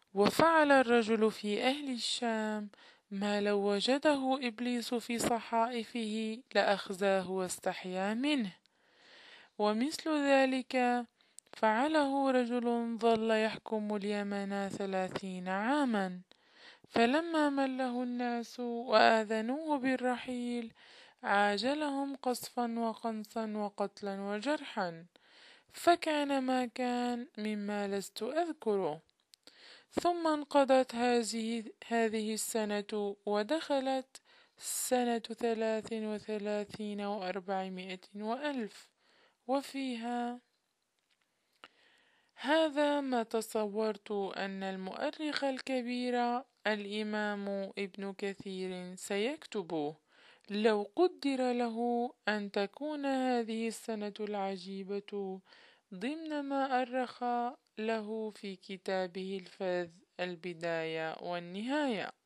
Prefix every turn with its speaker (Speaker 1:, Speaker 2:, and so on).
Speaker 1: وفعل الرجل في أهل الشام ما لو وجده إبليس في صحائفه لأخزاه واستحيا منه. ومثل ذلك فعله رجل ظل يحكم اليمن 30 عاما، فلما مله الناس وآذنوه بالرحيل عاجلهم قصفا وقنصا وقتلا وجرحا، فكان ما كان مما لست أذكره. ثم انقضت هذه السنة ودخلت سنة 33 و400 وألف، وفيها هذا ما تصورت أن المؤرخ الكبير الإمام ابن كثير سيكتبه لو قدر له أن تكون هذه السنة العجيبة ضمن ما أرخ له في كتابه الفذ البداية والنهاية.